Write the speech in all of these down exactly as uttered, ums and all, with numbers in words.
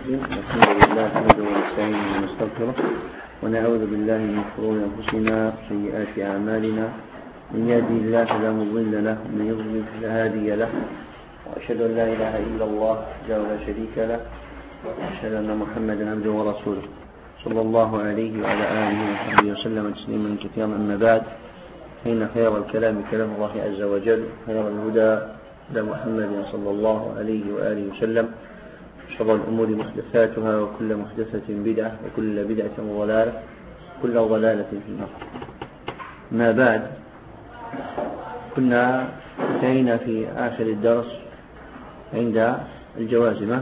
الرجيم. الحمد لله نحمده ونستعينه ونستغفره ونعوذ بالله من شرور أنفسنا وسيئات أعمالنا، من يهده الله فلا مضل له ومن يضلل فلا هادي له، وأشهد أن لا إله إلا الله وحده لا شريك له، وأشهد أن محمدا عبده ورسوله صلى الله عليه وعلى آله وصحبه وسلم تسليما كثيرا. أما بعد، فإن خير الكلام كلام الله عز وجل، خير الهدى هدى محمد صلى الله عليه وآله وسلم، شر الأمور محدثاتها وكل محدثة بدعة وكل بدعة ضلالة كل ضلالة في النار. ما بعد، كنا انتهينا في آخر الدرس عند الجوازم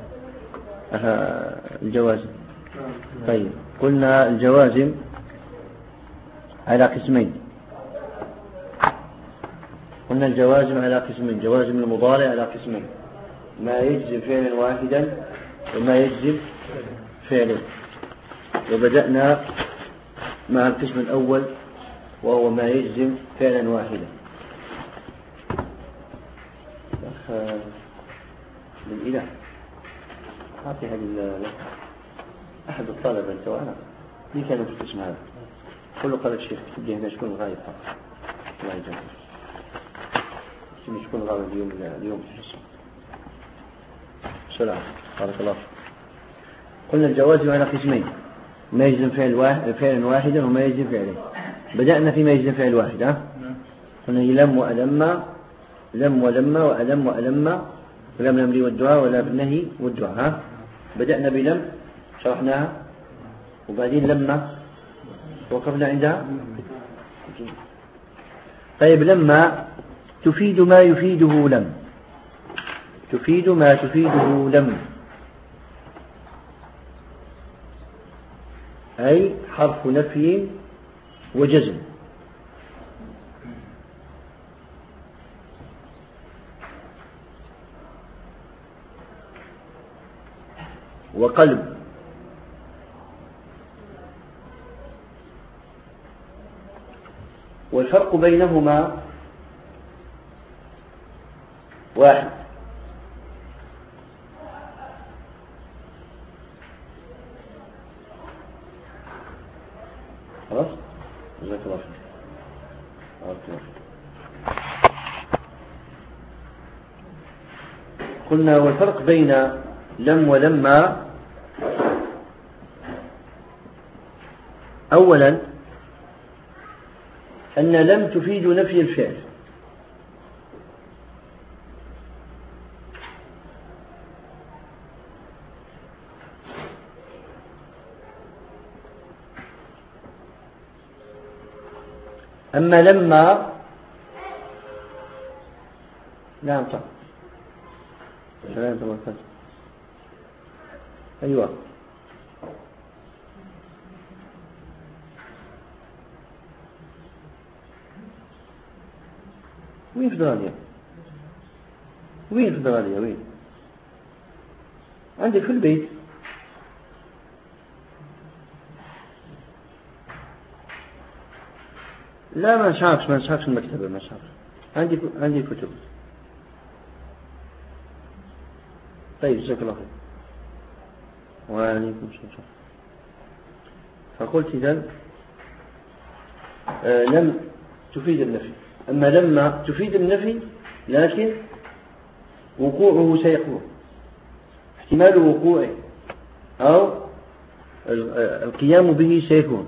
الجوازم طيب قلنا الجوازم على قسمين. قلنا الجوازم على قسمين، جوازم المضارع على قسمين، ما يجزم فعلا واحدا وما يجزم فعلا. وبدأنا مع القسم الأول وهو ما يجزم فعلا واحدا. بالإله أعطي هذه أحد الطلبة أنت وأنا لي كانوا في القسم هذا، كله قال الشيخ تبدي هنا شكون غايب حق الله يجزاك شكون غايب اليوم اليوم في القسم. سلام بارك الله. قلنا الجوازم على قسمين، ما يجزم فعل واحد فعلا واحدا وما يجزم فعلا. بدأنا في ما يجزم فعل واحد. ها قلنا لم وألم، لم ولم وألم وألم، ولم الأمر والدعاء ولا بالنهي والدعاء. ها بدأنا بلم شرحناها، وبعدين لما وقفنا عندها. طيب لما تفيد ما يفيده لم، تفيد ما تفيده لم، أي حرف نفي وجزم. وقلب. والفرق بينهما واحد، خلاص جزاك الله خير. قلنا والفرق بين لم ولما، أولا أن لم تفيد نفي الفعل، أما لما نعم صح أيوة وين في دراليا وين في دراليا وين عندك في البيت؟ لا ما شافش ما شافش المكتبة، ما شافش. عندي عندي كتب. طيب جزاك الله خير. وعليكم السلام. فقلت إذن آه لم تفيد النفي، أما لما تفيد النفي لكن وقوعه سيكون، احتمال وقوعه أو القيام به سيكون.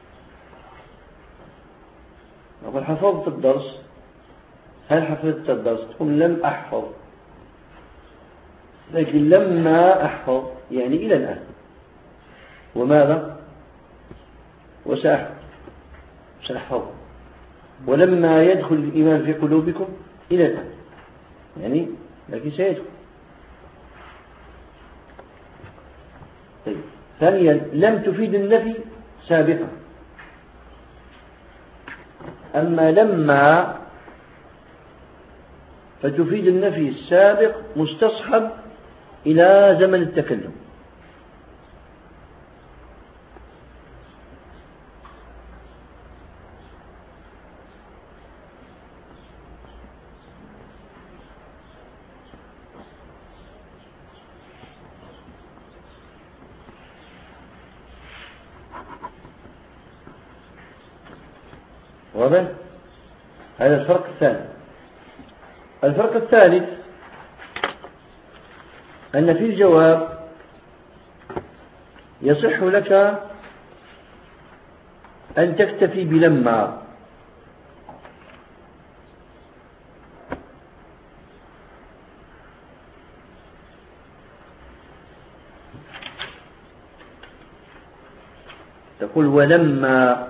أقول حفظت الدرس، هل حفظت الدرس؟ تقول لم أحفظ، لكن لما أحفظ يعني إلى الآن. وماذا؟ وسأحفظ سأحفظ. ولما يدخل الإيمان في قلوبكم إلى الآن يعني لكن سيدخل. طيب. ثانيا لم تفيد النفي سابقا، أما لما فتفيد النفي السابق مستصحب إلى زمن التكلم. واضح؟ هذا الفرق الثاني. الفرق الثالث أن في الجواب يصح لك أن تكتفي بلما، تقول ولما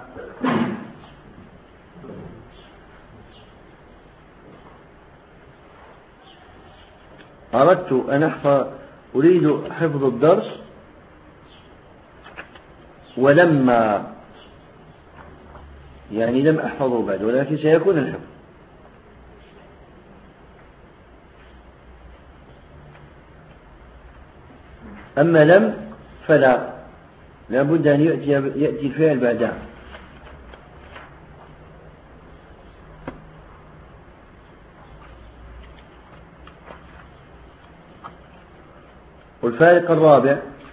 أردت أن أحفظ، أريد حفظ الدرس ولما، يعني لم أحفظه بعد ولكن سيكون الحفظ. أما لم فلا، لا بد أن يأتي, يأتي الفعل بعدها. والفارق الرابع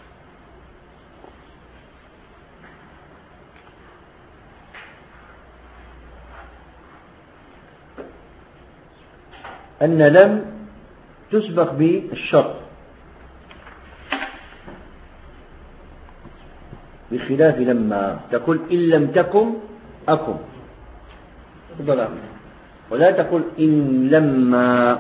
أن لم تسبق بالشرط بخلاف لما، تقول إن لم تكن أكن، ولا تقول إن لما.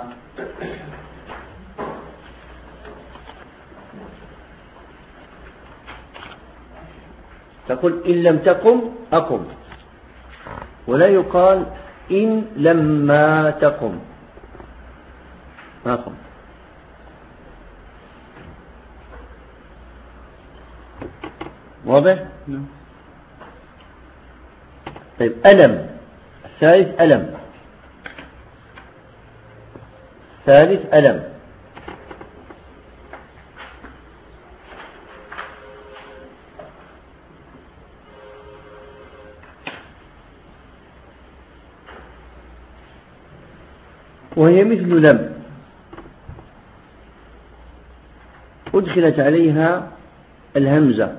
تقول إن لم تقم أقم، ولا يقال إن لما تقم أقم. واضح؟ طيب ألم، الثالث ألم، ثالث ألم. وهي مثل لم أدخلت عليها الهمزة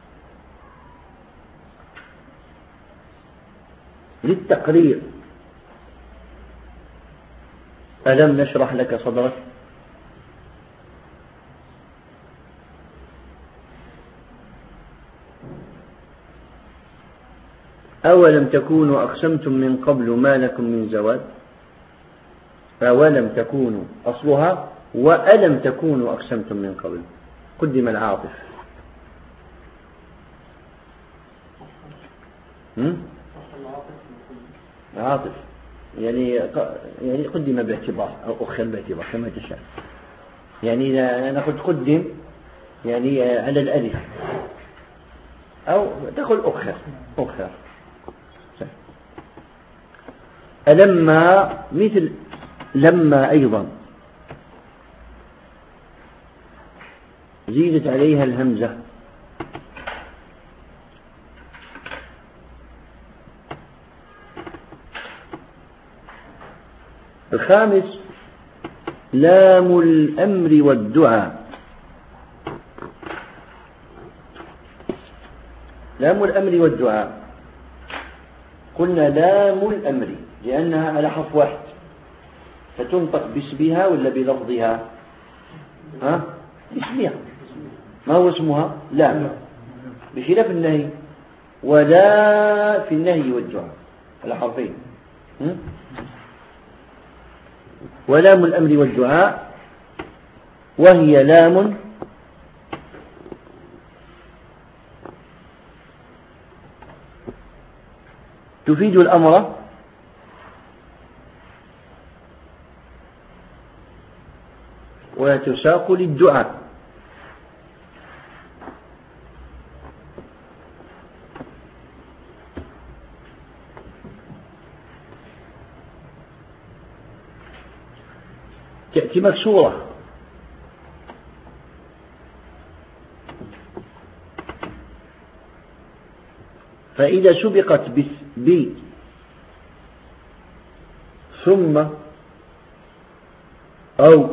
للتقرير. ألم نشرح لك صدرك، أولم تكونوا أقسمتم من قبل ما لكم من زوال، أولم تكونوا أصلها وألم تكونوا أقسمتم من قبل، قدم العاطف. عاطف يعني يعني قدم باعتبار أو أخر باعتبار كما تشاء. يعني أنا قلت قدم يعني على الألف، أو تقول أخر أخر. ألما مثل لما أيضا زيدت عليها الهمزة. الخامس لام الأمر والدعاء. لام الأمر والدعاء قلنا لام الأمر لأنها على حرف واحد، فتنطق باسمها ولا بلفظها؟ ها؟ باسمها. ما هو اسمها؟ لام، بخلاف النهي، ولا في النهي والدعاء على حرفين. ولام الأمر والدعاء وهي لام تفيد الأمر وتساق للدعاء. تأتي مكسورة فإذا سبقت ب ثم أو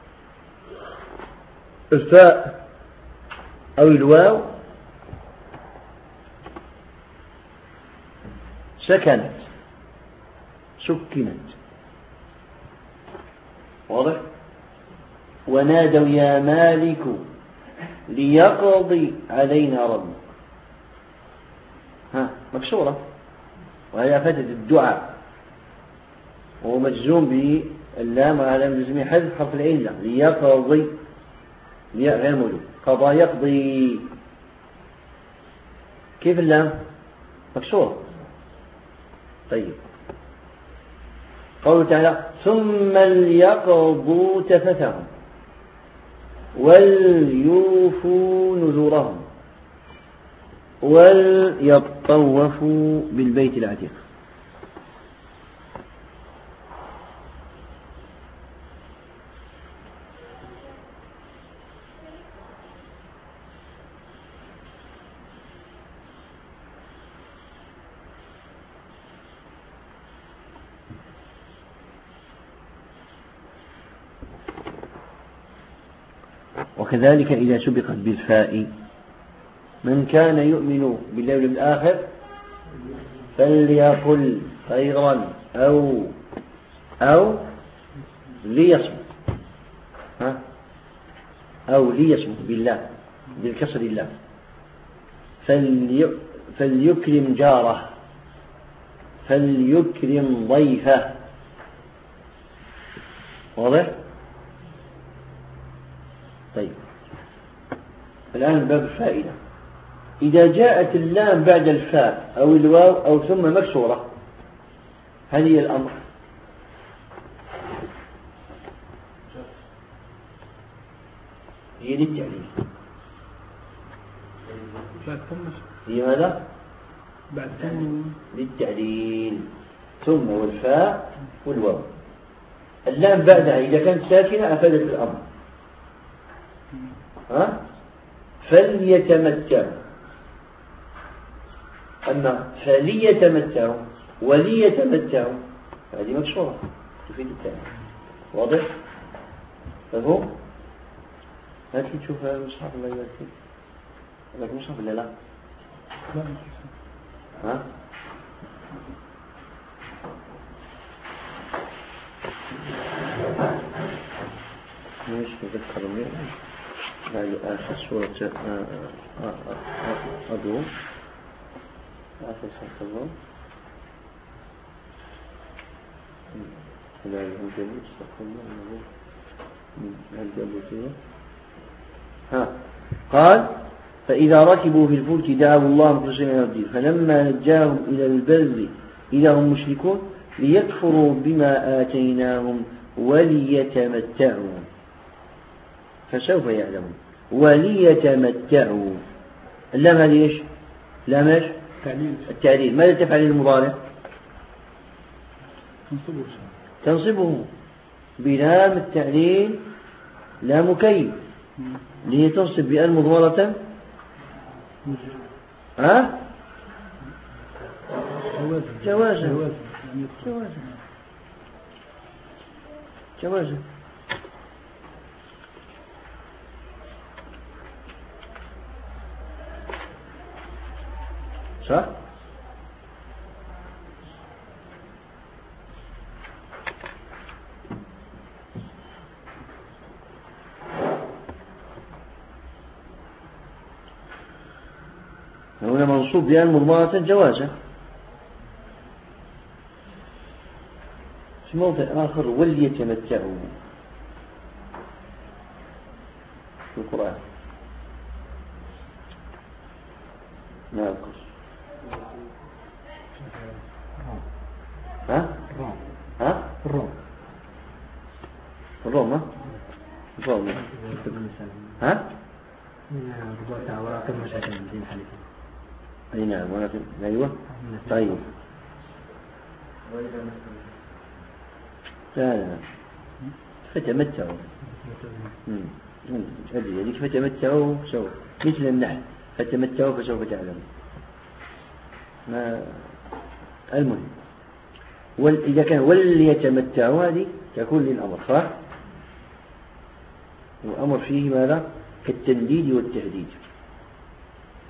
الفاء أو الواو سكنت سكنت. واضح؟ ونادوا يا مالك ليقضي علينا ربك. ها مكسورة، وهي أفادت الدعاء، وهو مجزوم باللام وعلى لازم حذف حرف العلة. ليقضي، غير موجود. قضى يقضي، كيف اللام؟ مكسورة. طيب، قوله تعالى ثم ليقضوا تفثهم وليوفوا نذورهم وليطوفوا بالبيت العتيق. وكذلك إذا سبقت بالفاء من كان يؤمن بالله واليوم الآخر فليقل خيرا أو أو ليصمت. ها أو ليصمت بالله بالكسر الله. فلي فليكرم جاره فليكرم ضيفه. واضح؟ طيب، الآن باب الفائدة. إذا جاءت اللام بعد الفاء أو الواو أو ثم مكسورة، هل هي الأمر؟ هي للتعليل. هي ماذا؟ بعد ثم للتعليل. ثم والفاء والواو. اللام بعدها إذا كانت ساكنة أفادت الأمر. ها؟ فليتمتعوا. أما فليتمتعوا وليتمتعوا هذه مكسورة تفيد التعليل. واضح؟ مفهوم؟ هات لي تشوف المصحف الله يبارك فيك. لك مصحف ولا لا؟ لا. ها؟ مش تذكرني هذه آخر سورة أدو آخر سورة أدو لا الجليل استقلنا من الجليل. ها قال فإذا ركبوا في الفلك دعوا الله مخلصين له الدين فلما نجاهم إلى البر إذا هم مشركون ليكفروا بما آتيناهم وليتمتعوا فسوف يعلمون. وليتمتعوا. اللام هذه ايش؟ لام ايش؟ التعليل. ماذا تفعل المضارع؟ تنصبه تنصبه بلام التعليل لام كي لهي تنصب بأن مضمرة. ها؟ جوازا جوازا جوازا. صح؟ هنا منصوب بأن مضمرة جوازا. في موضع آخر وليتمتعوا في القرآن ناقص. ها؟ ها؟ الروم الروم ها؟ الروم ها؟ رجوع وراقب مشاكل من حالتين. أي نعم ولكن أيوة. طيب لا لا فتمتعوا. هذه هذيك فتمتعوا سوف مثل النحل فتمتعوا فسوف تعلمون. ما المهم إذا كان وليتمتعوا هذه تكون للأمر صح؟ وأمر فيه ماذا؟ كالتنديد والتهديد.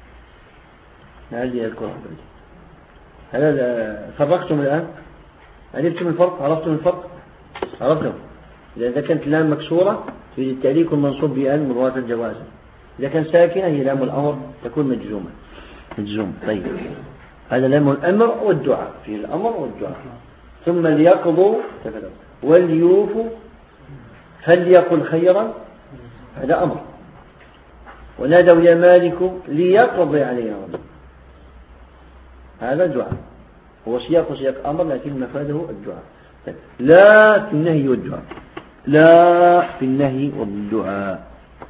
هذه القرآن. هل فرقتم الآن؟ عرفتم الفرق؟ عرفتم الفرق؟ عرفتم؟ إذا كانت اللام مكسورة في التالي يكون منصوب بأن مروة الجواز. إذا كان ساكنة هي لام الأمر تكون مجزومة. مجزوم. طيب هذا لام الأمر والدعاء، في الأمر والدعاء. ثم ليقضوا وليوفوا فليقل خيرا، هذا أمر. ونادوا يا مالك ليقضي علينا ربك، هذا دعاء. هو سياق سياق أمر لكن مفاده الدعاء. طيب. لا في النهي والدعاء، لا في النهي والدعاء،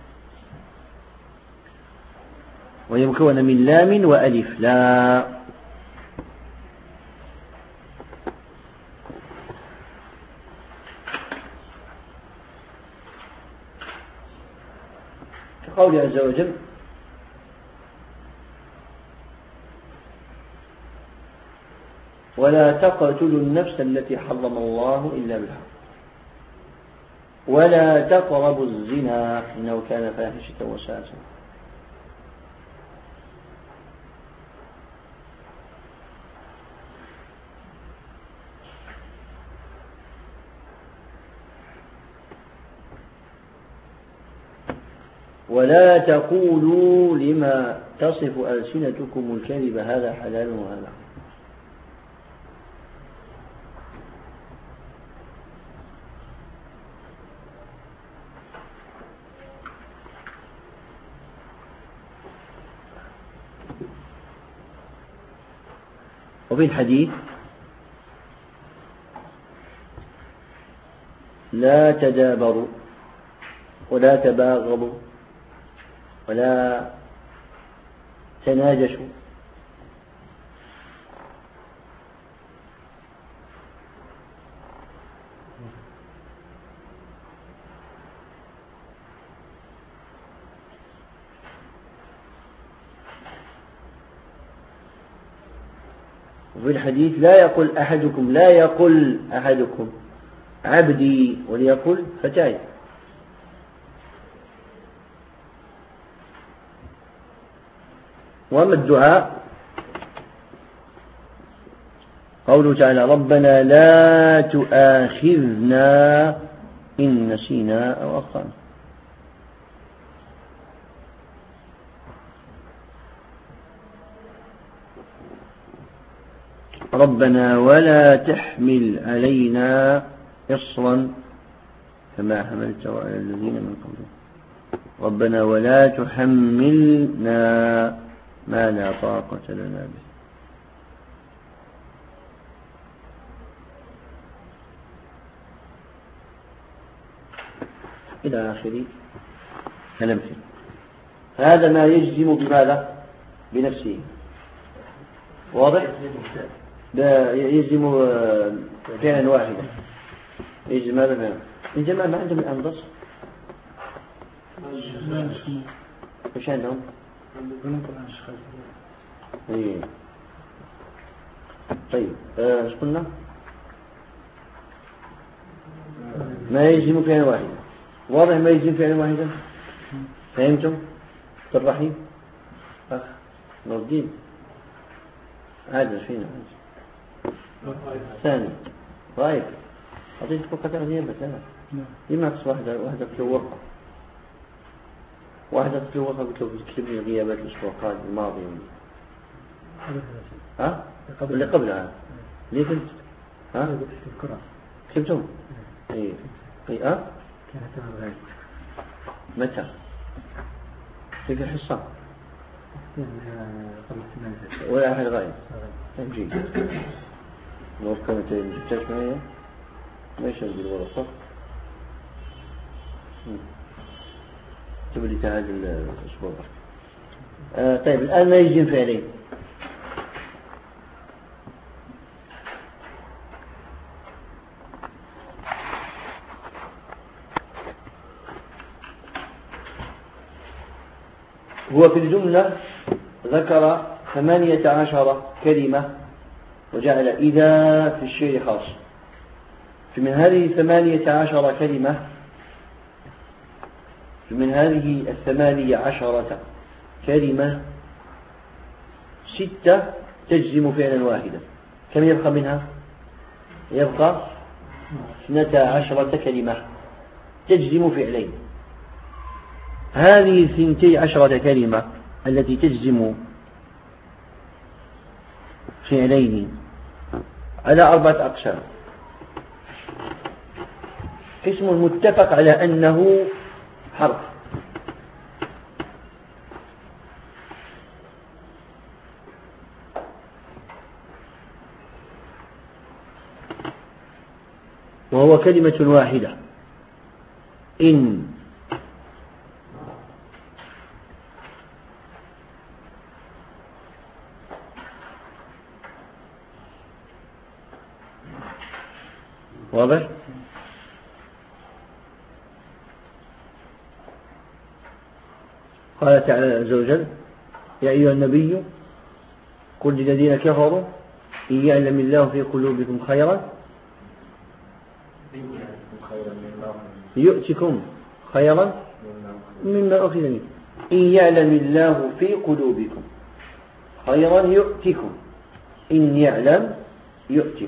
وهي مكونة من لام وألف. لا كقوله عز وجل ولا تقتلوا النفس التي حرم الله إلا بالحق ولا تقربوا الزنا إنه كان فاحشة وساء سبيلا. ولا تقولوا لما تصف ألسنتكم الكذب هذا حلال وهذا. وفي الحديث لا تدابروا ولا تباغضوا ولا تناجشوا وفي الحديث لا يقول أحدكم لا يقول أحدكم عبدي وليقل فتاي. وأما الدعاء قوله تعالى ربنا لا تؤاخذنا إن نسينا أو أخطأنا. ربنا ولا تحمل علينا إصرا كما حملت على الذين من قبلنا ربنا ولا تحملنا ما لا طاقة لنا به. إلى آخر كلامه. هذا ما يجزم بماذا؟ بنفسه. واضح؟ يجزم فعلا واحدا. يجزم هذا فعلا. الجماعة ما عندهم الأنضص؟ وش عندهم؟ ايه طيب ايش آه قلنا؟ ما يجزم فعلا واحدا. واضح ما يجزم فعلا واحدا. فهمتم؟ الرحيم اخ نور الدين عادل فينا ثاني رايك أعطيتك فقط غيابة لا لما أقص واحدة واحدة في ورقة واحدة في ورقة قلت له تكتب لي غيابات الأسبوع الماضي. ها؟ اللي قبلها ليه كنت؟ ها؟ كتبتم؟ إيه إيه ها؟ متى؟ في الحصة ولا أحد غايب تنجيل نور كانت جبتاش معي ما يشغل بالورقة تبلي تعاد الأسبوع. آه طيب الآن ما يجزم فعلين. هو في الجملة ذكر ثمانية عشر كلمة وجعل إذا في الشيء خاص. من هذه الثمانية عشر كلمة من هذه الثمانية عشرة كلمة ستة تجزم فعلا واحدا. كم يبقى منها؟ يبقى اثنتا عشرة كلمة تجزم فعلين. هذه الثنتي عشرة كلمة التي تجزم فعلين على أربعة أقسام. قسم متفق على أنه حرف، وهو كلمة واحدة، إن واضح؟ قال تعالى عز وجل: يا أيها النبي قل للذين كفروا إن يعلم الله في قلوبكم خيرا يؤتكم خيرا مما أخذ منكم، إن يعلم الله في قلوبكم خيرا يؤتكم، إن يعلم يؤتكم.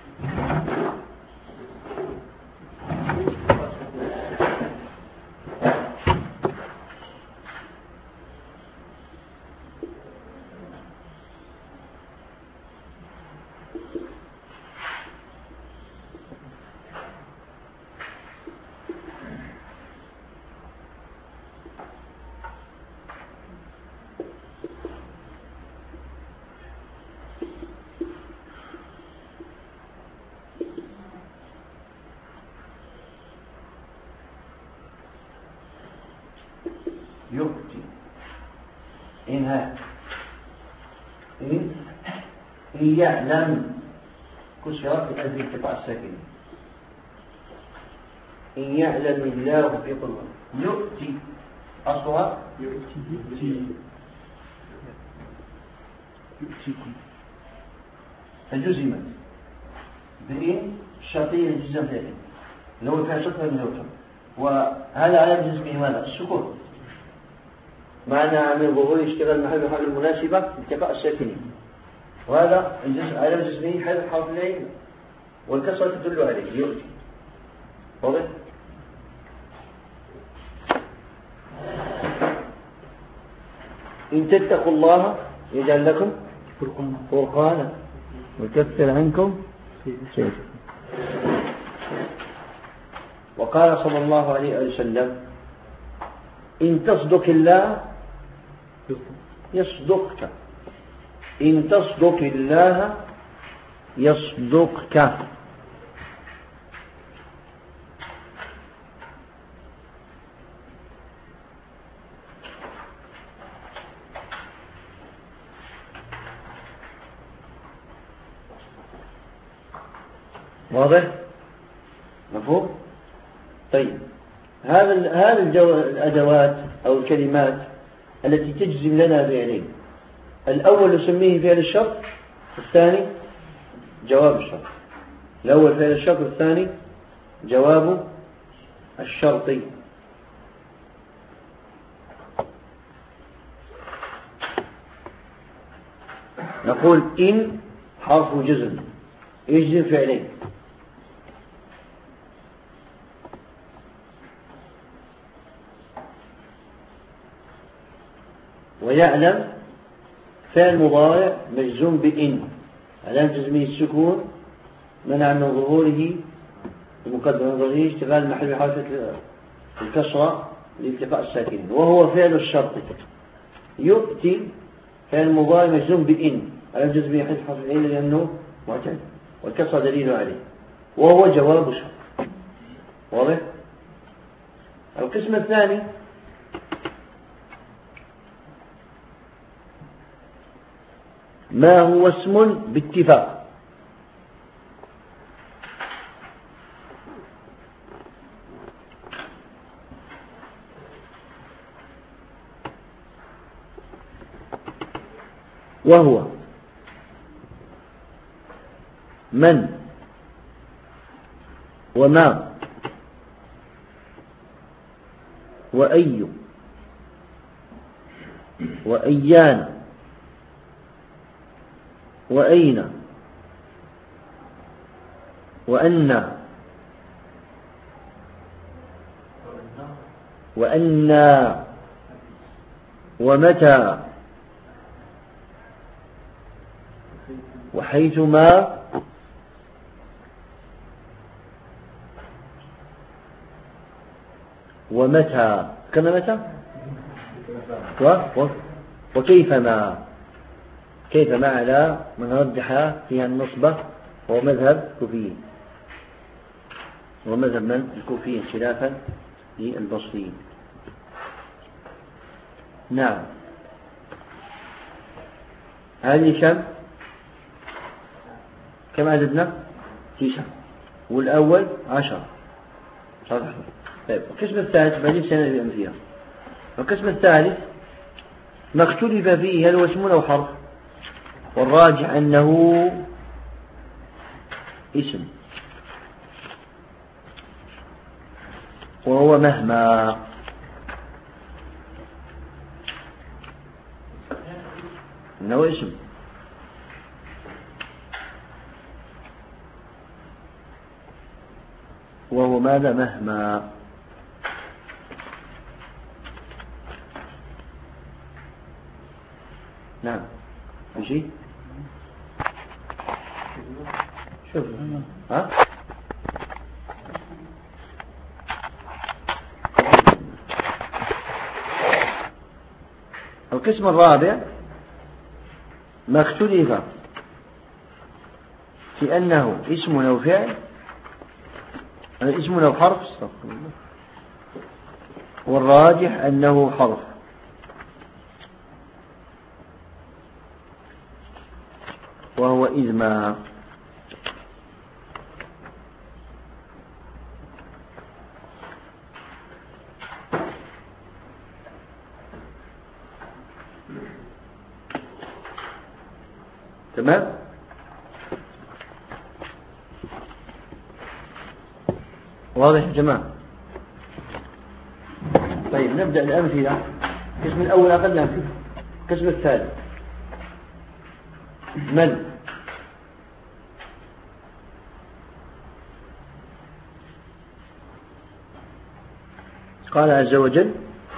يؤتي إنها إن إن يعلم كسرت بأجل ارتفاع الساكن، إن يعلم الله في قلوبه يؤتي أصلها يؤتي يؤتيكم فجزمت بإن شرطية الجزم ذلك لو كان شرطها من يوتم، وهذا على جزمه ماذا؟ السكون، معنى من ظهور اشتغال محل حال المناسبة التقاء الساكنين، وهذا الجزء على جزمه حال حرف العين والكسرة تدل عليه يؤتي. واضح؟ إن تتقوا الله يجعل لكم فرقانا ويكفر عنكم سيئاتكم. وقال صلى الله عليه وسلم: إن تصدق الله يصدقك، إن تصدق الله يصدقك. واضح؟ مفهوم؟ طيب، هذا هذا الأدوات أو الكلمات التي تجزم لنا فعلين، الأول نسميه فعل الشرط، الثاني جواب الشرط. الأول فعل الشرط والثاني جواب الشرطي. نقول إن حرف جزم يجزم فعلين، ويعلم فعل مضارع مجزوم بإن علامة جزمه السكون منع من ظهوره المقدم من ظهوره اشتغال محل حركة الكسرة لالتقاء الساكنين، وهو فعل الشرط. يؤتي فعل مضارع مجزوم بإن علامة جزمه حذف حرف العين لأنه معتل والكسرة دليل عليه، وهو جواب الشرط. واضح؟ القسم الثاني ما هو اسم باتفاق، وهو من وما وأي وأيان وأين وأن وأن ومتى وحيثما ومتى كما متى و و وكيفما كيفما على من رجح فيها النصبة هو مذهب الكوفيين ومذهب من الكوفيين خلافا للبصريين. نعم. هذه كم كم عددنا؟ تسعة، والأول عشرة. طيب القسم الثالث بعدين سنة بأمثلة. القسم الثالث ما اختلف فيه هل هو اسم أو حرف، والراجح أنه اسم، وهو مهما. أنه اسم وهو ماذا؟ مهما. نعم. ماشي. شوف ها القسم الرابع ما اختلف في أنه اسم أو فعل، اسم أو حرف، والراجح أنه حرف، وهو إذما. تمام. واضح يا جماعة؟ طيب نبدأ الأمثلة. القسم الأول أقل أمثلة. القسم الثالث من قال عز وجل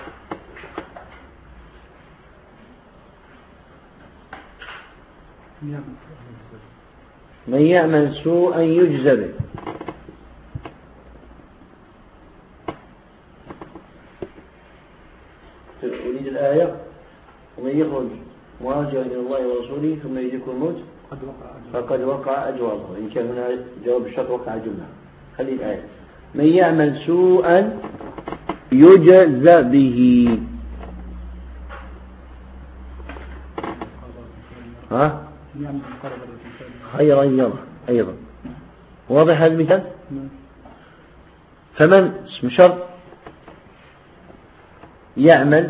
من يعمل سوءا يجزى به. أريد الآية ومن يخرج مهاجرا إلى الله ورسوله ثم يدركه الموت فقد وقع أجوابه. إن كان هنا جواب الشرط وقع جملة. خلي الآية من يعمل سوءا يجزى به. ها خيرا يرى أيضا. واضح هذا المثال؟ فمن اسم شرط يعمل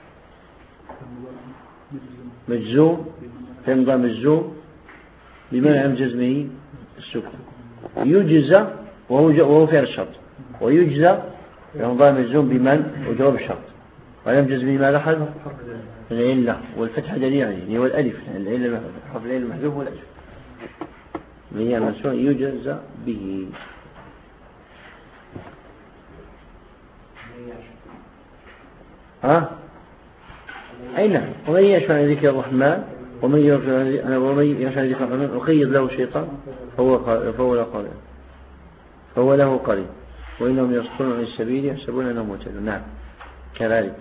مجزوم فيمضى مجزوم بمنع من جزمه السكون. يجزى وهو فعل الشرط، ويجزى يمضى مجزوم بمن وجواب الشرط، ولم جزمه ما لحظ العلة والفتح دليل عليه هو الألف. العلة حرف العلة المحذوف والألف. من يعمل سوءا يجزى به. ها أين ومن يشفع عن ذكر الرحمن ومن يشفع عن ذكر الرحمن وقيد له شيطان فهو فهو له قرين فهو له قرين وإنهم يصدون عن السبيل يحسبون أنهم مهتدون. نعم كذلك.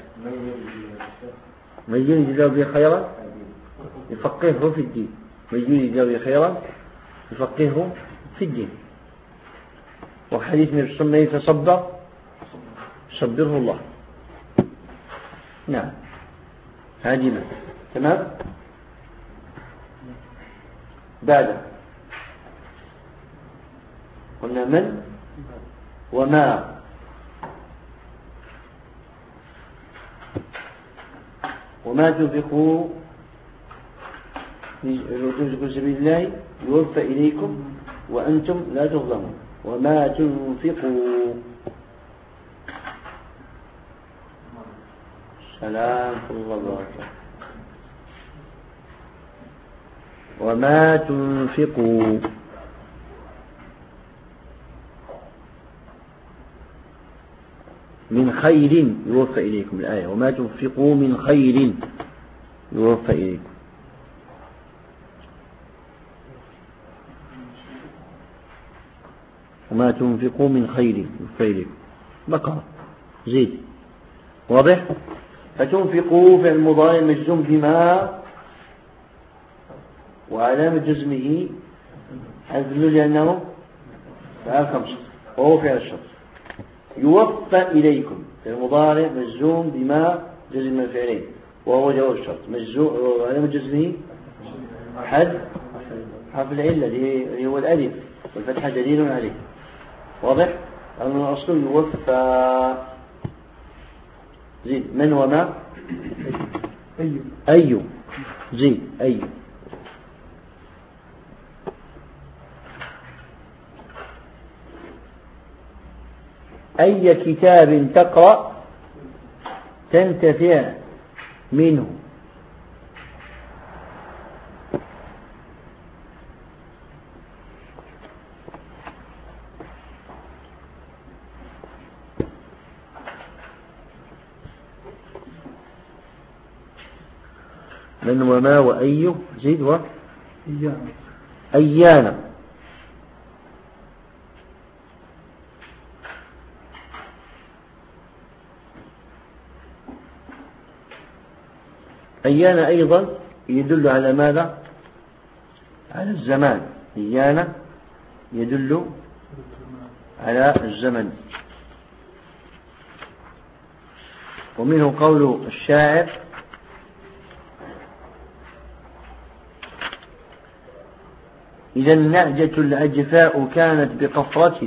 من يريد الله به خيرا يفقهه في الدين. من يريد الله به خيرا يفقهه في الدين. وحديث النبي صلى الله عليه وسلم يتصبر صبره الله. نعم هذه من تمام. بعد قلنا من وما. وما تنفقوا في سبيل الله يوفى إليكم وأنتم لا تظلمون. وما تنفقوا سلام الله وبركاته. وما تنفقوا من خير يوفى إليكم الآية وما تنفقوا من خير يوفى إليكم. وما تنفقوا من خير يوفى إليكم. بقرة زيد واضح. فتنفقوا في المضارع مجزوم بما وعلامة جزمه حذف لأنه فعل خمسة وهو فعل الشرط. يوفى إليكم في المضارع مجزوم بما جزم الفعلين وهو جواب الشرط مجزوم وعلامة جزمه حذف حرف العلة اللي هو الألف والفتحة دليل عليه واضح. لأن الأصل يوفى. زيد من وما أي أي زيد أي. أي كتاب تقرأ تنتفع منه. من وما وأي زيد و أيانا. أيانا أيضا يدل على ماذا؟ على الزمان. أيانا يدل على الزمن. ومنه قول الشاعر إذا النعجة العجفاء كانت بقفرة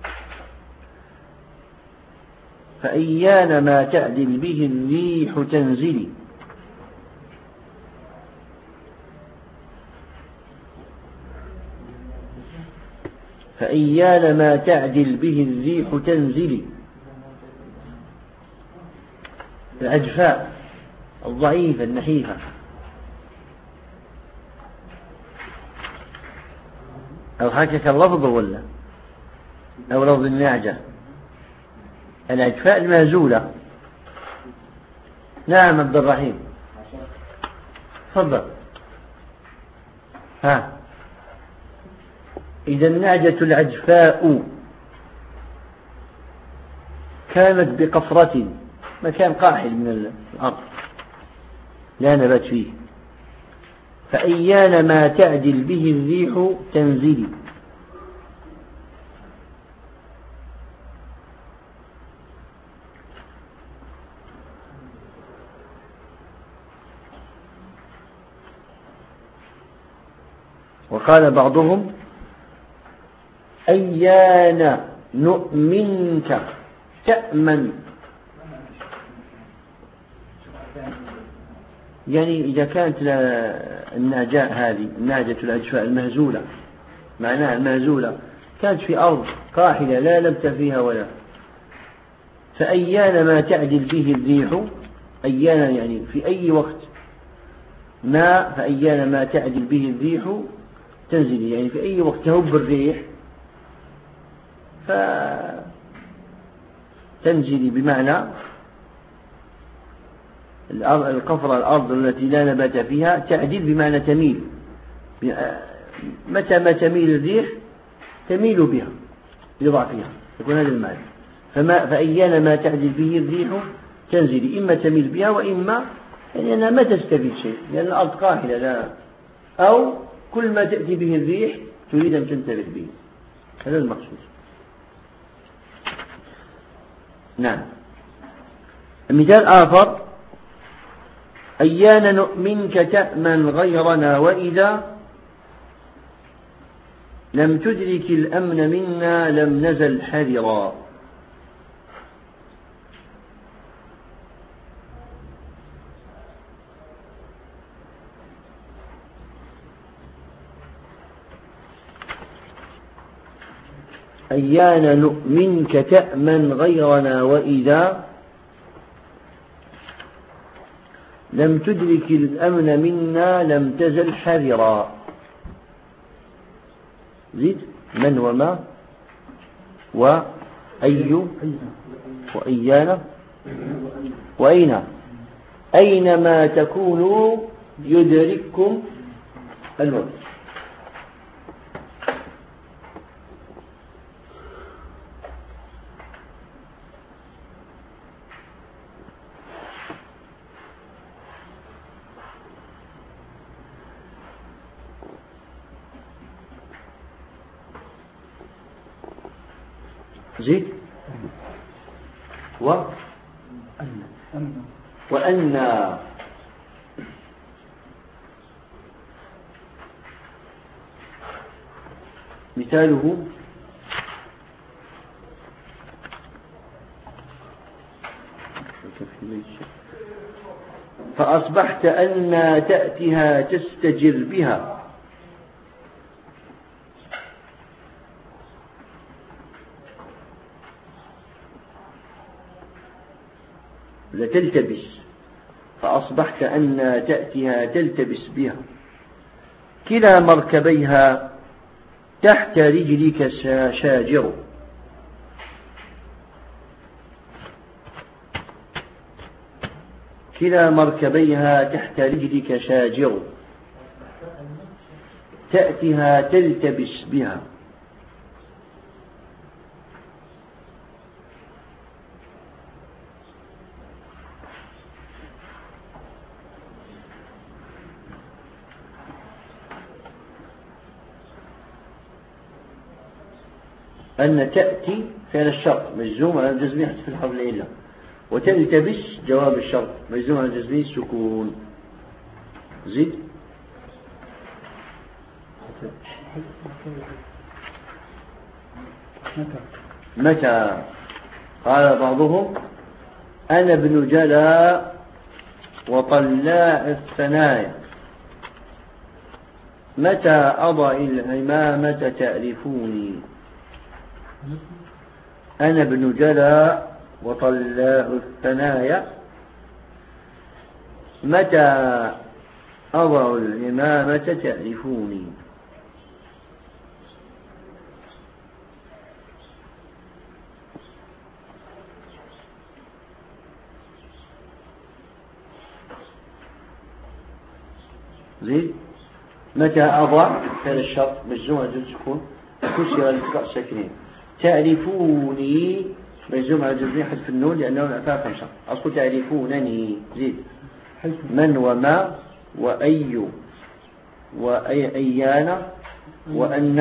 فأيان ما تعدل به الريح تنزلي. فأيان ما تعدل به الريح تنزلي. العجفاء الضعيفة النحيفة أو حكك اللفظ ولا أو لفظ النعجة. العجفاء المهزولة. نعم عبد الرحيم تفضل. ها إذا النعجة العجفاء كانت بقفرة مكان قاحل من الأرض لا نبات فيه. فأيان ما تعدل به الريح تنزلي. وقال بعضهم أيان نؤمنك تأمن. يعني إذا كانت النعجاء هذه النعجة العجفاء المهزولة معناها المهزولة كانت في أرض قاحلة لا لبت فيها ولا. فأيان ما تعدل به الريح. أيان يعني في أي وقت ما فأيان ما تعدل به الريح تنزل. يعني في أي وقت تهب الريح فتنزل بمعنى القفرة الأرض التي لا نبات فيها تعديل بمعنى تميل. متى ما تميل الريح تميل بها لضعفها يكون هذا المعنى. فما فأيان ما تعدل به الريح تنزل إما تميل بها وإما يعني أنها ما تستفيد شيء لأن الأرض قاحلة لا أو كل ما تأتي به الريح تريد أن تنتبه به. هذا المقصود. نعم. مثال آخر أيان نؤمنك تأمن غيرنا وإذا لم تدرك الأمن منا لم نزل حذرا. أيان نؤمنك تأمن غيرنا وإذا لم تدرك الأمن منا لم تزل حذرا. زيد من وما أي وإيانا وأين. أينما تكونوا يدرككم الموت. زيد و وأن مثاله فأصبحت أن تأتيها تستجر بها لتلتبس. فأصبحت أن تأتيها تلتبس بها. كلا مركبيها تحت رجلك شاجر. كلا مركبيها تحت رجلك شاجر تأتيها تلتبس بها. أن تأتي فعل الشرط مجزوم على الجزم حذف الحرف العلة، وتلتبس جواب الشرط مجزوم على الجزم السكون. زيد متى. قال بعضهم أنا ابن جلا وطلاع الثنايا متى أضع العمامة تعرفوني. أنا ابن جلا وطلاع الثنايا متى أضع العمامة تعرفوني. زين متى أضع فعل الشرط مجزوم على الجزم السكون كسر التقاء الساكنين. تعرفوني مجزوم على الجزم حذف النون لأنه الأفعال خمسة. أصل تعرفونني. زيد من وما وأي وأيانا وأن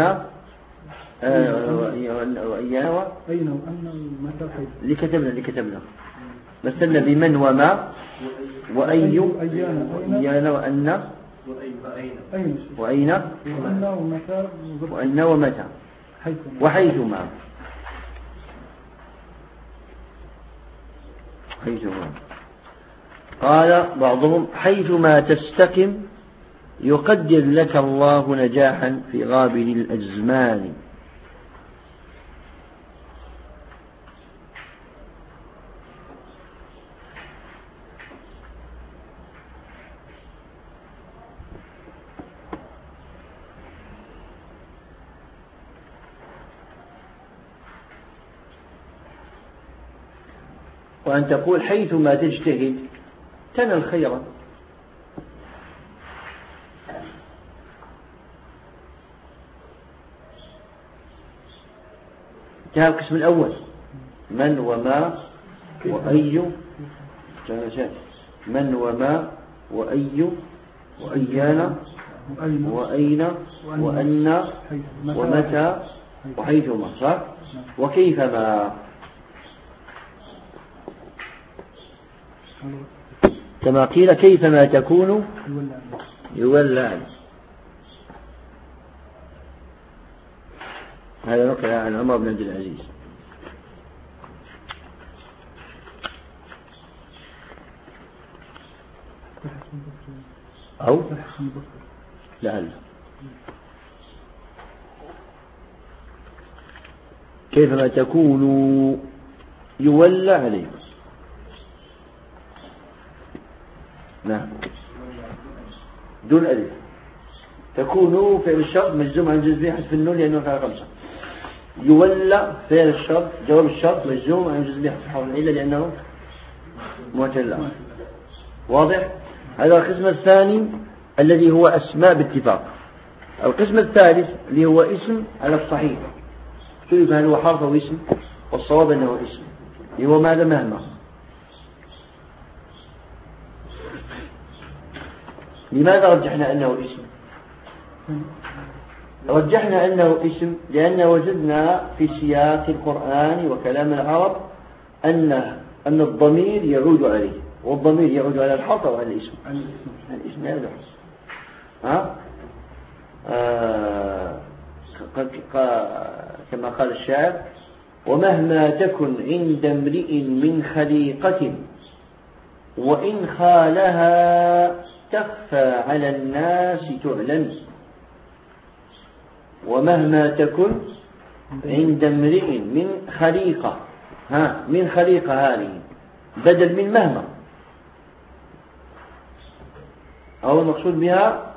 وأيانا وأين وأن متى حيث. اللي كتبنا اللي كتبنا مثلنا بمن وما وأي وأيانا وأن وأين وأن ومتى وحيثما. حيثما. قال بعضهم حيثما تستقم يقدر لك الله نجاحا في غابر الأزمان. وأن تقول حيثما تجتهد تنال خيرا. انتهى القسم الأول من وما وأي من وما وأي وأيانا وأين وأن ومتى وحيثما صح وكيفما. كما قيل كيفما تكون يولى عنه. هذا نقل عن عمر بن عبد العزيز. أو لعل كيفما تكون يولى عليكم. نعم دون ألف. تكون فعل الشرط مجزوم عن جزمه حذف النون لأنه فعل خمسة. يولى فعل الشرط جواب الشرط مجزوم أن يجوز به حرف العلة لأنه معتل. واضح؟ هذا القسم الثاني الذي هو أسماء باتفاق. القسم الثالث اللي هو اسم على الصحيح، اختلف هل هو حرف أو اسم، والصواب أنه اسم، اللي هو ماذا؟ مهما. لماذا رجحنا أنه اسم؟ رجحنا أنه اسم لأن وجدنا في سياق القرآن وكلام العرب أن أن الضمير يعود عليه، والضمير يعود على الحرف أو على الاسم. الاسم هذا ها آه كما قال الشاعر: ومهما تكن عند امرئ من خليقة وإن خالها تخفى على الناس تعلم. ومهما تكن عند امرئ من خليقة، ها من خليقة هذه بدل من مهما، أو المقصود بها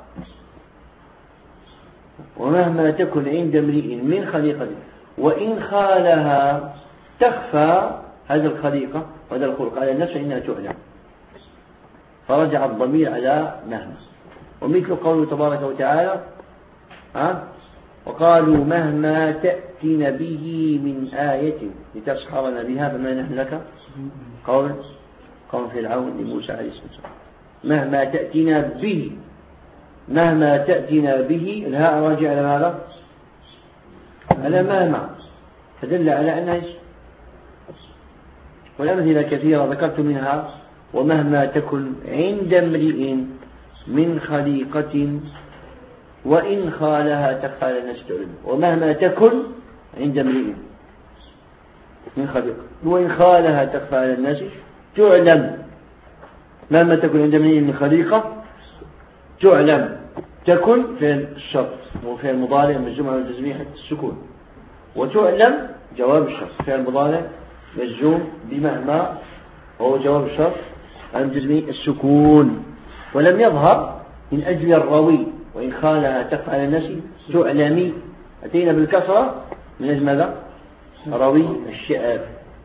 ومهما تكن عند امرئ من خليقة وإن خالها تخفى هذه الخليقة وهذا الخلق على الناس فإنها تعلم، فرجع الضمير على مهما. ومثل قوله تبارك وتعالى: ها وقالوا مهما تأتنا به من آية لتسحرنا بها فما نحن لك قول قول فرعون لموسى عليه السلام. مهما تأتنا به، مهما تأتنا به الهاء راجع على ماذا؟ على مهما، فدل على أنها اسم. والأمثلة كثيرة ذكرت منها: ومهما تكن عند امرئ من خليقة وإن خالها تخفى على الناس تعلم. ومهما تكن عند امرئ من خليقة وإن خالها تخفى على الناس تعلم. مهما تكن عند امرئ من خليقة تعلم، تكن فعل الشرط وفعل مضارع مجزوم على الجزمية حتى السكون، وتعلم جواب الشرط فعل مضارع مجزوم بمهما وهو جواب الشرط على الجزمية السكون. ولم يظهر من أجل الروي وإن خالها تخفى على الناس تعلمي، أتينا بالكسرة من أجل ماذا؟ روي الشعر.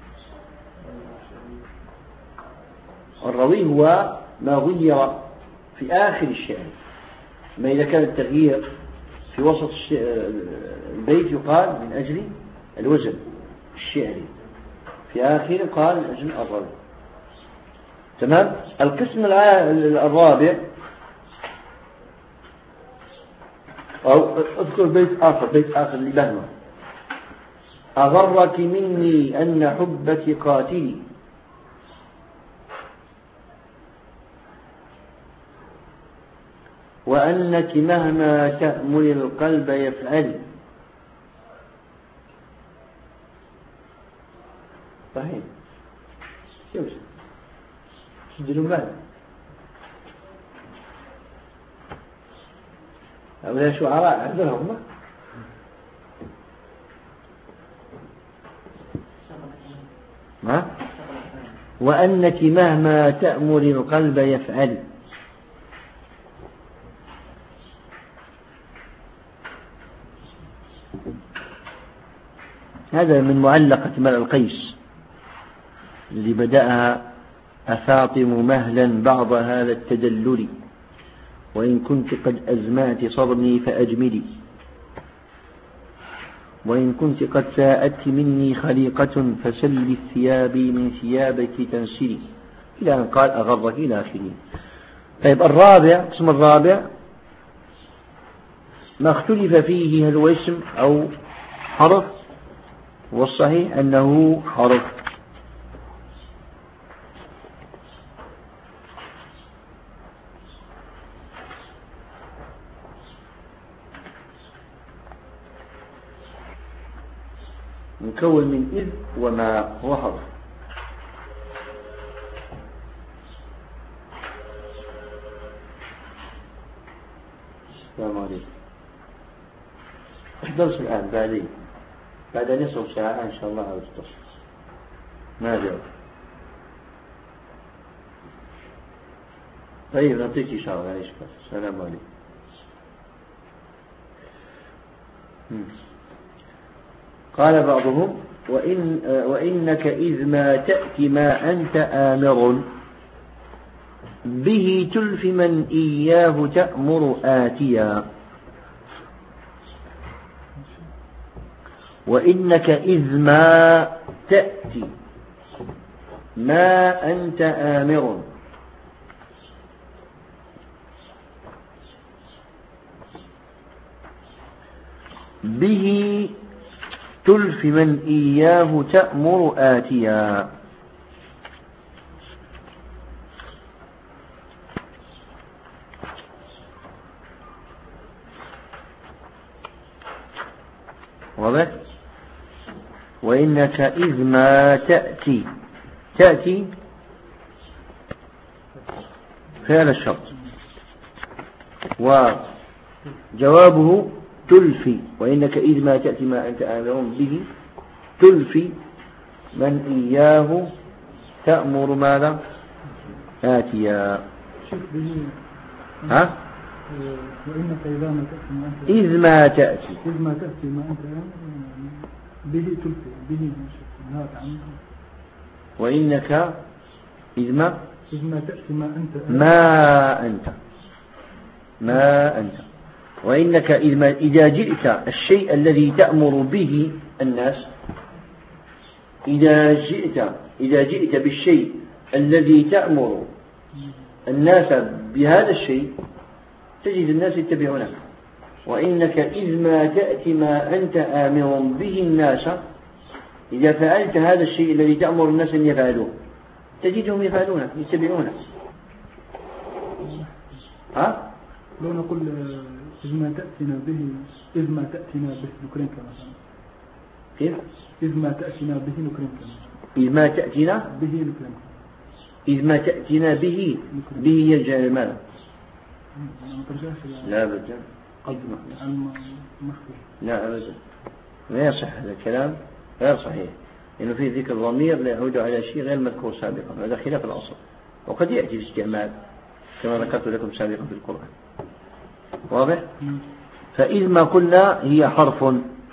الروي هو ما غير في آخر الشعر، ما إذا كان التغيير في وسط البيت يقال من أجل الوزن الشعري، في آخر قال من أجل الروي. تمام. القسم الرابع أو أذكر بيت آخر بيت آخر لبهمة: أغرك مني أن حبك قاتلي وأنك مهما تأمل القلب يفعل. صحيح. شوف سجلوا ماذا هؤلاء شعراء عذرهم ما وأنك مهما تأمل القلب يفعل. هذا من معلقة امرئ القيس الذي بدأها: أفاطم مهلا بعض هذا التدلل وإن كنت قد أزمعت صرمي فأجملي وإن كنت قد ساءت مني خليقة فسل الثياب من ثيابك تنسلي، إلى أن قال أغرك إلى آخره. طيب الرابع، اسم الرابع ما اختلف فيه هل هو اسم أو حرف، والصحيح أنه حرف. مكون من إذ وما هو حرف. السلام عليكم. الدرس الآن بعدين بعد نصف ساعة إن شاء الله على الدرس. ما جاء. طيب نعطيك إشارة عليك. السلام عليكم. قال بعضهم وإن وإنك إذ ما تأتي ما أنت آمر به تلف من إياه تأمر آتيا. وإنك إذ ما تأتي ما أنت آمر به تلف من إياه تأمر آتيا. واضح؟ وإنك إذ ما تأتي تأتي فعل الشرط وجوابه تلفي. وإنك إذ ما تأتي ما أنت آمر به تلفي من إياه تأمر ماذا آتيا. ها؟ وإنك إذا ما تأتي ما أنت إذ ما تأتي إذ ما تأتي ما أنت به تلفي به وإنك إذ ما إذ ما تأتي ما أنت ما أنت ما أنت وإنك إذ ما إذا جئت الشيء الذي تأمر به الناس إذا جئت إذا جئت بالشيء الذي تأمر الناس بهذا الشيء تجد الناس يتبعونك. وإنك إذ ما تأتي ما أنت آمر به الناس إذا فعلت هذا الشيء الذي تأمر الناس أن يفعلوه تجدهم يفعلونه يتبعونه. ها؟ لو نقول إذ ما تأتينا به إذ ما تأتينا به نكرمك مثلا. كيف؟ إذ ما تأتينا به نكرمك. إذ ما تأتينا به نكرمك. إذ ما تأتينا به به يرجع لماذا؟ لا أبدا لا أبدا لا يصح هذا الكلام غير صحيح لأنه فيه ذكر ضمير لا يعود على شيء غير مذكور سابقا هذا خلاف الأصل وقد يأتي الاستعمال كما ذكرت لكم سابقا في القرآن. واضح؟ فإذ ما قلنا هي حرف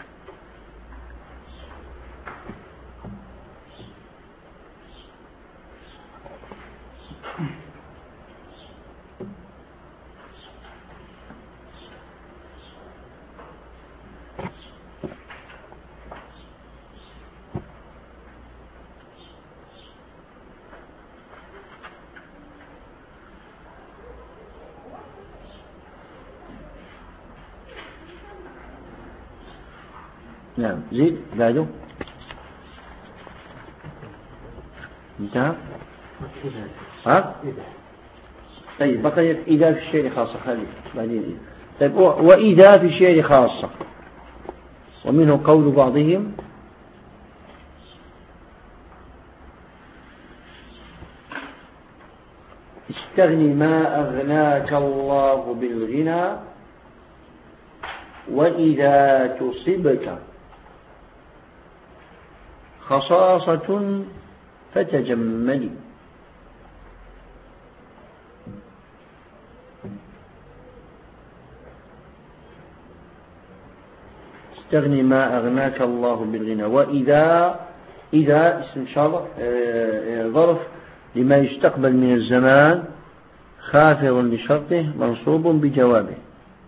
نعم. زيد بعده انتهى. ها؟ طيب بقي إذا في الشيء خاصة هذه بعدين إذا. طيب وإذا في الشيء خاصة ومنه قول بعضهم استغني ما أغناك الله بالغنى وإذا تصبك خصاصة فتجملي. استغني ما أغناك الله بالغنى. وإذا إذا اسم إن شاء الله ظرف لما يستقبل من الزمان خافر لشرطه منصوب بجوابه.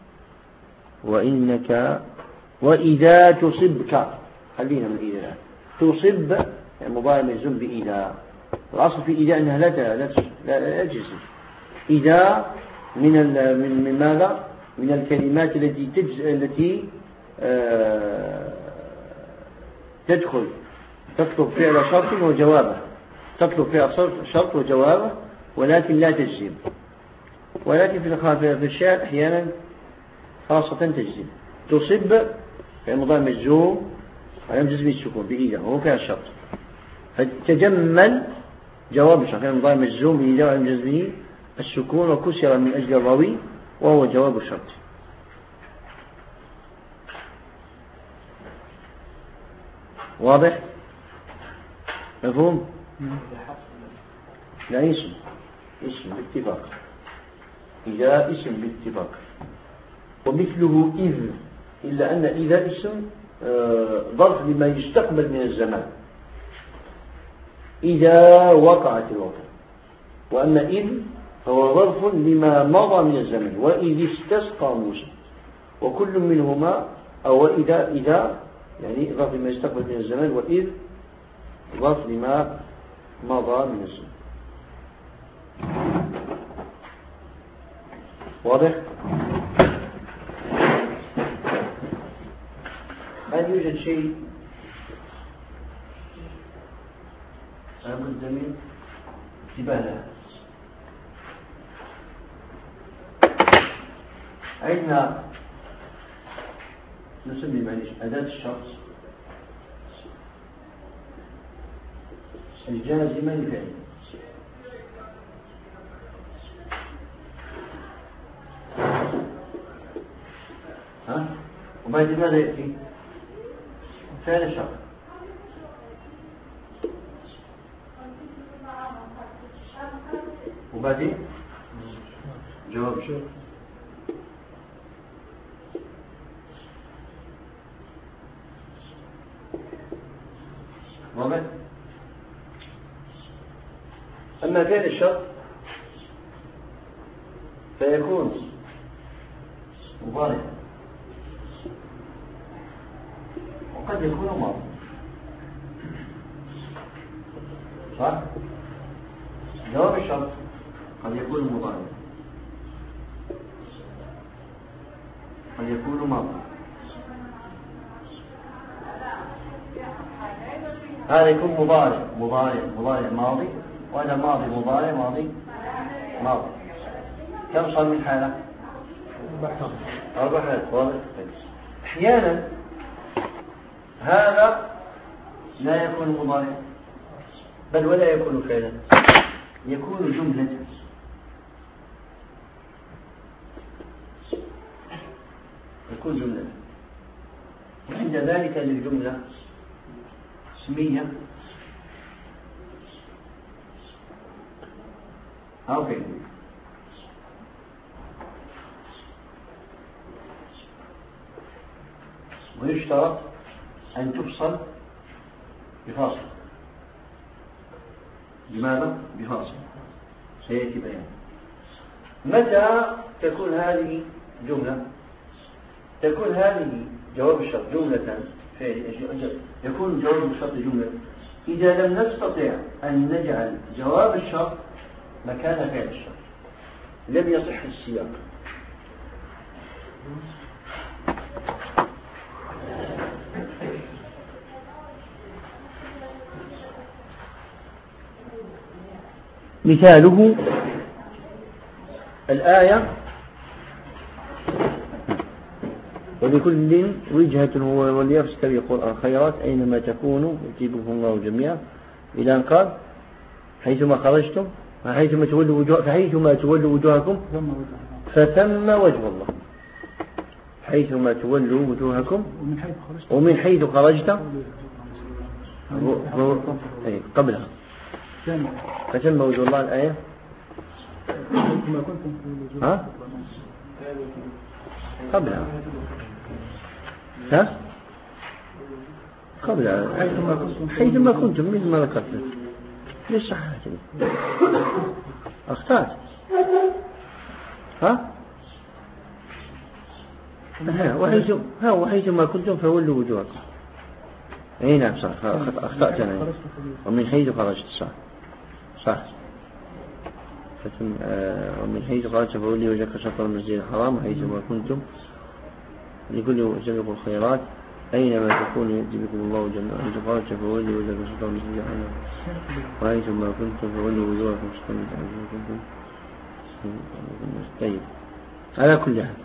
وإنك وإذا تصبك خلينا من إذا تصب يعني مضارع مجزوم بإذا. الأصل في إذا أنها لا لا لا تجزم. إذا من من من ماذا؟ من الكلمات التي تجز التي آه تدخل تطلب فعل شرط وجوابه تطلب فعل شرط وجوابه ولكن لا تجزم. ولكن في في الشعر أحيانا خاصة تجزم. تصب يعني مضارع مجزوم ويجزم بالسكون بإذا وهو فعل الشرط. فتجمل جواب الشرط يعني مضارع مجزوم بإذا ويجزم به السكون وكسر من أجل الراوي وهو جواب الشرط. واضح؟ مفهوم؟ لا اسم اسم باتفاق. إذا اسم باتفاق ومثله إذ إلا أن إذا اسم ظرف لما يستقبل من الزمان إذا وقعت الوقت، وأما إذ فهو ظرف لما مضى من الزمن، وإذ استسقى موسى، وكل منهما أو إذا إذا يعني ظرف لما يستقبل من الزمان، وإذ ظرف لما مضى من الزمن. واضح؟ هل يوجد شيء لابد من انتباه له؟ عندنا نسمي معلش أداة الشخص الجازمة لفعل، ها؟ وبعد ماذا يأتي؟ فعل الشخص. وبعدين جواب الشخص. واضح؟ أما فعل الشرط فيكون مضارع وقد يكون ماضي، صح؟ جواب الشرط قد يكون مضارع قد يكون ماضي. هذا يكون مضارع مضارع مضارع ماضي، وهذا ماضي مضارع ماضي ماضي. كم صار من حالة؟ أربع حالات. واضح؟ أحيانا هذا لا يكون مضارع بل ولا يكون فعلا، يكون جملة. يكون جملة، وعند ذلك للجملة اسمية أو فعلية. ويشترط أن تفصل بفاصل. لماذا؟ بفاصل سيأتي بيان. متى تكون هذه جملة؟ تكون هذه جواب الشرط جملة فعلية، يكون جواب الشرط جملة إذا لم نستطع أن نجعل جواب الشرط مكان فعل الشرط، لم يصح السياق. مثاله الآية ولكل وجهة هو وليستوي القرآن خيرات أينما تكونوا يجيبكم الله جميعا إلى أن قال حيثما خرجتم فحيثما تولوا وجوه فحيثما تولوا وجوهكم فثم وجه الله. حيثما تولوا وجوهكم ومن حيث خرجت قبلها فتم وجه الله. الآية ها قبلها ها قبلها حيثما كنتم مثل ما ذكرت. ليش صح أخطأت؟ ها ها وحيث ها وحيثما كنتم فولوا وجوهكم. اي نعم صح أخطأت أنا. ومن حيث خرجت صح صح فتم آه ومن حيث خرجت فولي وجهك شطر المسجد الحرام حيثما كنتم لكل سبق الخيرات أينما تكونوا يأتي بكم الله جميعا. حيث خرجت فولي وجهك شطر المسجد الحرام وحيثما كنتم فولوا وجوهكم شطر المسجد. طيب على كل حال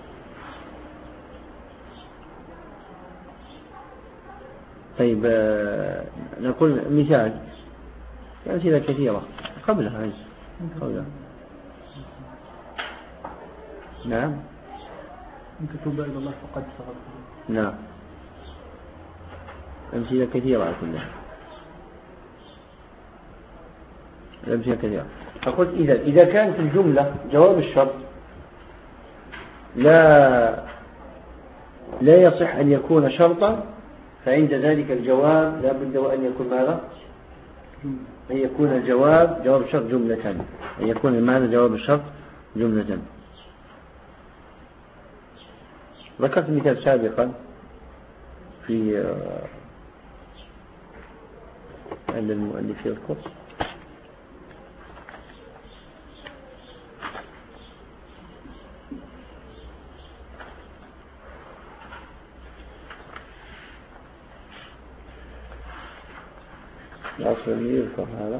طيب آه نقول مثال أمثلة كثيرة قبلها قبلها نعم إن تتوبوا إلى الله فقد صغر. نعم أمثلة كثيرة على كلها أمثلة كثيرة. فقلت إذا إذا كانت الجملة جواب الشرط لا لا يصح أن يكون شرطا فعند ذلك الجواب لا بد وأن يكون ماذا؟ أن يكون الجواب جواب الشرط جملة، أن يكون المعنى جواب الشرط جملة. ذكرت مثال سابقا في عند المؤلف يذكر الأصل يذكر هذا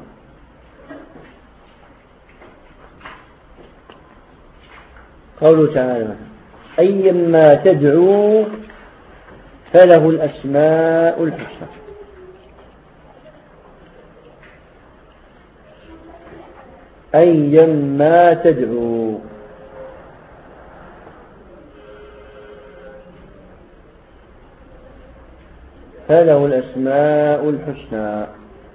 قوله تعالى أيما تدعو فله الأسماء الحسنى. أيما تدعو فله الأسماء الحسنى.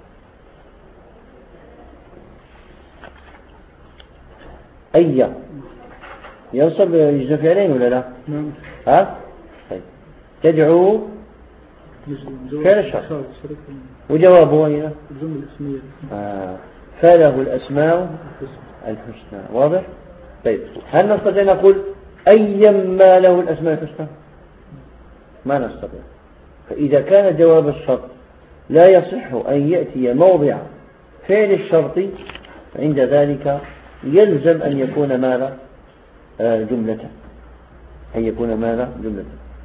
أي ينصب يجزم فعلين ولا لا؟ نعم. ها؟ طيب. تدعو فعل الشرط وجوابه هنا الجملة الاسمية. آه. فله الأسماء الحسنى. واضح؟ طيب هل نستطيع نقول أيما له الأسماء الحسنى؟ ما نستطيع. فإذا كان جواب الشرط لا يصح أن يأتي موضع فعل الشرط عند ذلك يلزم أن يكون ماذا؟ آه جملة. أن يكون ماذا؟ جملة.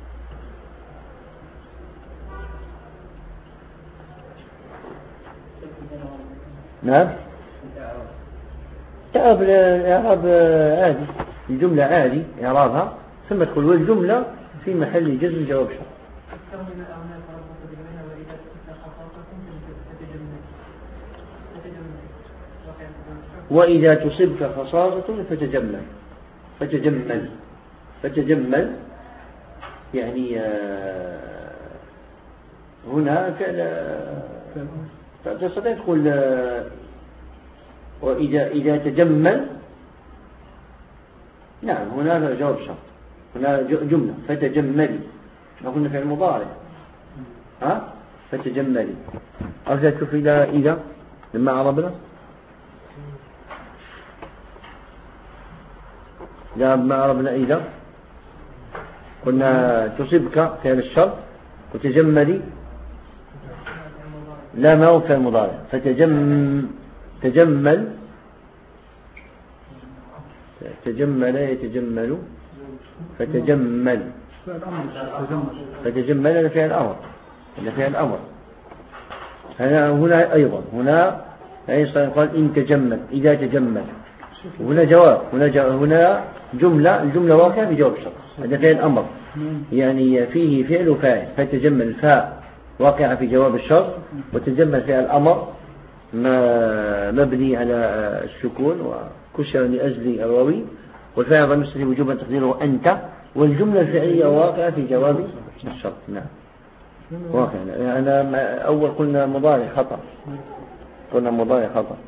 نعم. تعرف الإعراب عادي، الجملة عادي إعرابها ثم تقول والجملة في محل جزم جواب شرط. وإذا تصبك خصاصة فتجمل. فتجمل فتجمل يعني هنا فعل تستطيع تقول وإذا إذا تجمل. نعم هنا جواب شرط، هنا جملة فتجملي. ما قلنا فعل مضارع ها فتجملي. أرجع تشوف إلى إذا لما عربنا لا ما عربنا إذا قلنا تصيبك فعل الشرط وتجملي لا ما هو فعل مضارع. فتجم تجمل تجمل يتجمل فتجمل فتجمل هذا فعل أمر هذا فعل أمر. هنا هنا أيضا هنا قال إن تجمل إذا تجمل. هنا جواب هنا جواب هنا جملة الجملة واقعة في جواب الشرط. هذا فعل أمر يعني فيه فعل وفاعل. فتجمل فاء واقعة في جواب الشرط وتجمل فعل أمر مبني على السكون وكسر لأجل الواوي والفاعل ضمير مستتر وجوبا تقديره أنت والجملة الفعلية واقعة في جواب الشرط. نعم واقع. أنا أول قلنا مضارع خطأ قلنا مضارع خطأ.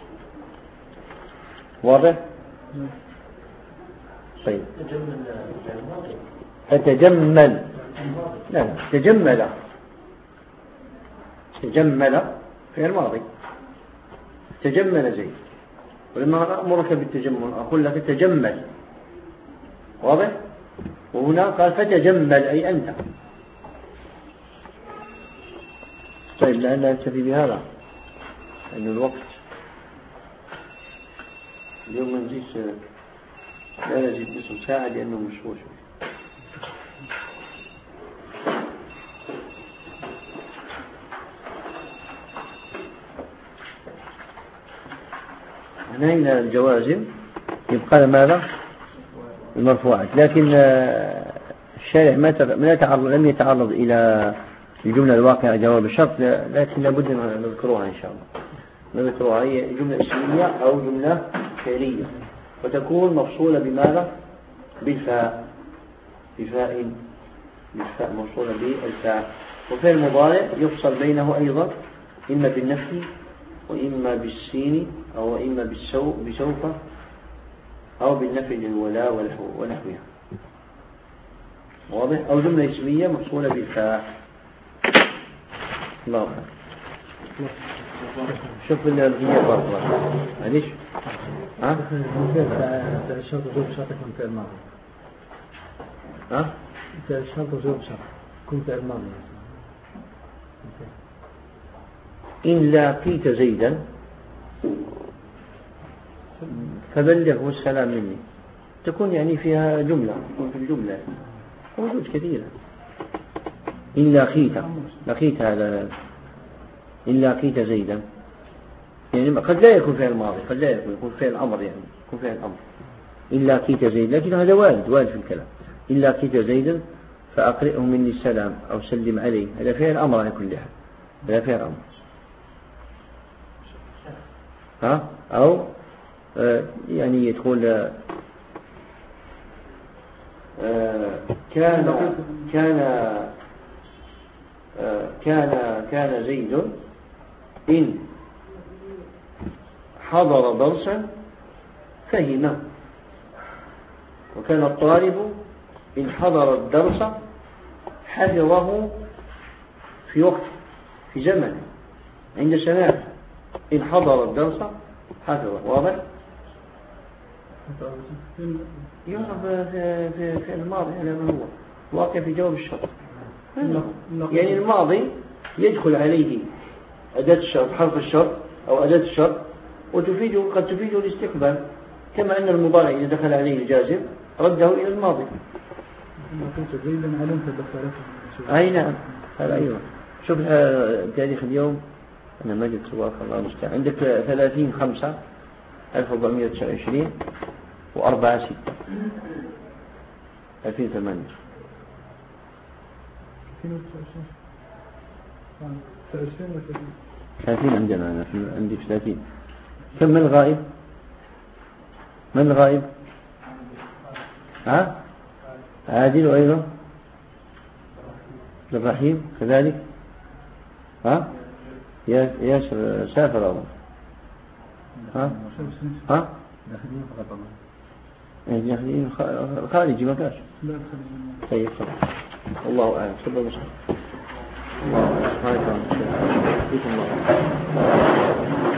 واضح؟ طيب فتجمل. لا لا تجمل تجمل في الماضي. تجمل زي ولما أمرك بالتجمل أقول لك تجمل. واضح؟ وهنا قال فتجمل أي أنت. طيب لأن نكتفي بهذا لأن الوقت اليوم ما نزيد لا نزيد نصف ساعة لأنه مشغول. هنا الجوازم يبقى ماذا؟ المرفوعات. لكن الشارع ما يتعرض لم يتعرض إلى الجملة الواقعة جواب الشرط لكن لابد أن نذكرها إن شاء الله. نذكرها هي جملة اسمية أو جملة فعلية وتكون مفصولة بماذا؟ بالفاء بفاء بالفاء موصولة بالفاء. وفعل المضارع يفصل بينه أيضا إما بالنفي وإما بالسين أو إما بالسو بسوف أو بالنفي للولاء ونحوها. واضح؟ أو جملة اسمية مفصولة بالفاء. الله أعلم. شوف الغياب برضه معليش ها الشرط وجوب شرط يكون فعل ماضي. ها الشرط وجوب شرط يكون فعل ماضي. إن لاقيت زيدا فبلغه السلام مني، تكون يعني فيها جملة، تكون في الجملة موجود كثيرة. إن لاقيت لقيت هذا إن لاقيت زيدا يعني قد لا يكون فعل ماضي، قد لا يكون يكون فعل أمر، يعني يكون فعل أمر. إن لاقيت زيدا، لكن هذا وارد وارد في الكلام. إن لاقيت زيدا فأقرئه مني السلام أو سلم عليه، هذا فعل أمر على كل حال، هذا فعل أمر. ها أو آه يعني تقول آه كان كان آه كان كان زيد إن حضر درسا فهم، وكان الطالب إن حضر الدرس حفظه في وقت في زمن عند سماعه. إن حضر الدرس حفظه. واضح؟ يعرف في, في, في الماضي على ما هو واقع في جواب الشرط. يعني الماضي يدخل عليه أداة الشرط، حرف الشرط أو أداة الشرط، وتفيده قد تفيده الاستقبال، كما أن المضارع إذا دخل عليه الجازم رده إلى الماضي. أي نعم هذا أيوة. شوف تاريخ اليوم أنا ما جبت سواك الله المستعان. عندك ثلاثين خمسة ألف وأربعمائة وتسعة وعشرين وأربعة ستة ألفين ثمانية. ثلاثين عندنا أنا عندي ثلاثين. كم من الغائب؟ من الغائب؟ ها؟ عادل وأيضا الرحيم كذلك. ها؟ ياسر سافر أظن. ها؟ ها؟ داخلين فقط الله. داخلين خارجي ما كاش. طيب خلاص. الله أعلم. صلى الله عليه وسلم. الله سبحانه وتعالى.